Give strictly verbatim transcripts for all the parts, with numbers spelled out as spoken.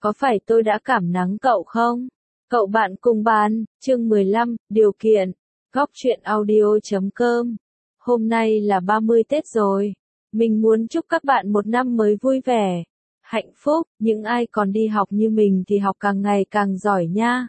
có phải tôi đã cảm nắng cậu không? Cậu bạn cùng bàn, chương mười lăm, điều kiện, góc truyện audio chấm com. Hôm nay là ba mươi Tết rồi. Mình muốn chúc các bạn một năm mới vui vẻ, hạnh phúc, những ai còn đi học như mình thì học càng ngày càng giỏi nha.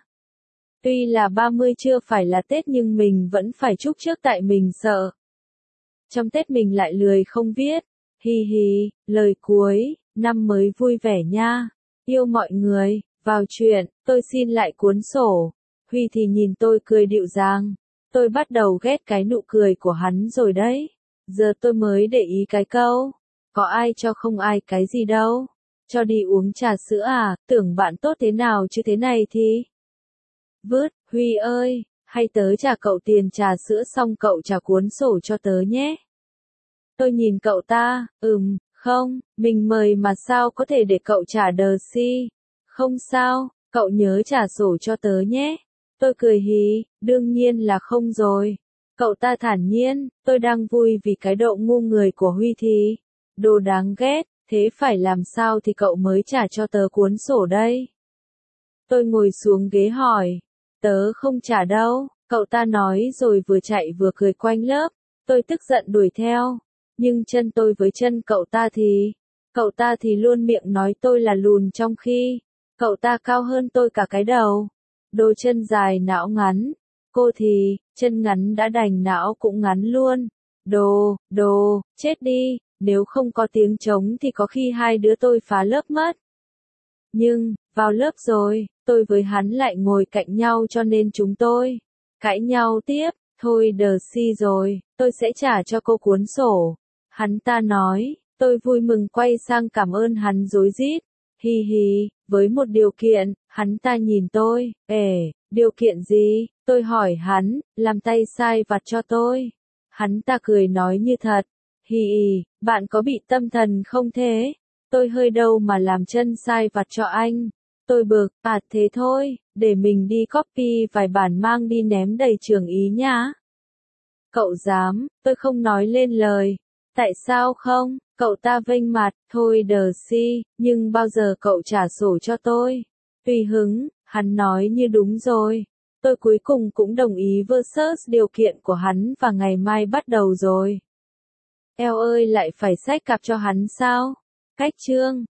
Tuy là ba mươi chưa phải là Tết nhưng mình vẫn phải chúc trước tại mình sợ. Trong Tết mình lại lười không viết. Hi hi, lời cuối, năm mới vui vẻ nha. Yêu mọi người, vào chuyện, tôi xin lại cuốn sổ. Huy thì nhìn tôi cười dịu dàng. Tôi bắt đầu ghét cái nụ cười của hắn rồi đấy. Giờ tôi mới để ý cái câu. Có ai cho không ai cái gì đâu. Cho đi uống trà sữa à, tưởng bạn tốt thế nào chứ thế này thì. Vứt, Huy ơi, hay tớ trả cậu tiền trà sữa xong cậu trả cuốn sổ cho tớ nhé. Tôi nhìn cậu ta, ừm, không, mình mời mà sao có thể để cậu trả đờ si. Không sao, cậu nhớ trả sổ cho tớ nhé. Tôi cười hí, đương nhiên là không rồi. Cậu ta thản nhiên, tôi đang vui vì cái độ ngu người của Huy thì. Đồ đáng ghét, thế phải làm sao thì cậu mới trả cho tớ cuốn sổ đây? Tôi ngồi xuống ghế hỏi, tớ không trả đâu, cậu ta nói rồi vừa chạy vừa cười quanh lớp. Tôi tức giận đuổi theo. Nhưng chân tôi với chân cậu ta thì, cậu ta thì luôn miệng nói tôi là lùn trong khi, cậu ta cao hơn tôi cả cái đầu. Đồ chân dài não ngắn, cô thì, chân ngắn đã đành não cũng ngắn luôn. Đồ, đồ, chết đi, nếu không có tiếng trống thì có khi hai đứa tôi phá lớp mất. Nhưng, vào lớp rồi, tôi với hắn lại ngồi cạnh nhau cho nên chúng tôi cãi nhau tiếp. Thôi đờ si rồi, tôi sẽ trả cho cô cuốn sổ. Hắn ta nói, tôi vui mừng quay sang cảm ơn hắn rối rít. Hi hi, với một điều kiện, hắn ta nhìn tôi, ể, điều kiện gì? Tôi hỏi hắn, làm tay sai vặt cho tôi. Hắn ta cười nói như thật. Hi hi, bạn có bị tâm thần không thế? Tôi hơi đâu mà làm chân sai vặt cho anh. Tôi bực, à thế thôi, để mình đi copy vài bản mang đi ném đầy trường ý nhá. Cậu dám, tôi không nói lên lời. Tại sao không? Cậu ta vênh mặt, thôi đờ si, nhưng bao giờ cậu trả sổ cho tôi? Tùy hứng, hắn nói như đúng rồi. Tôi cuối cùng cũng đồng ý versus điều kiện của hắn và ngày mai bắt đầu rồi. Eo ơi lại phải xách cặp cho hắn sao? Cách chương.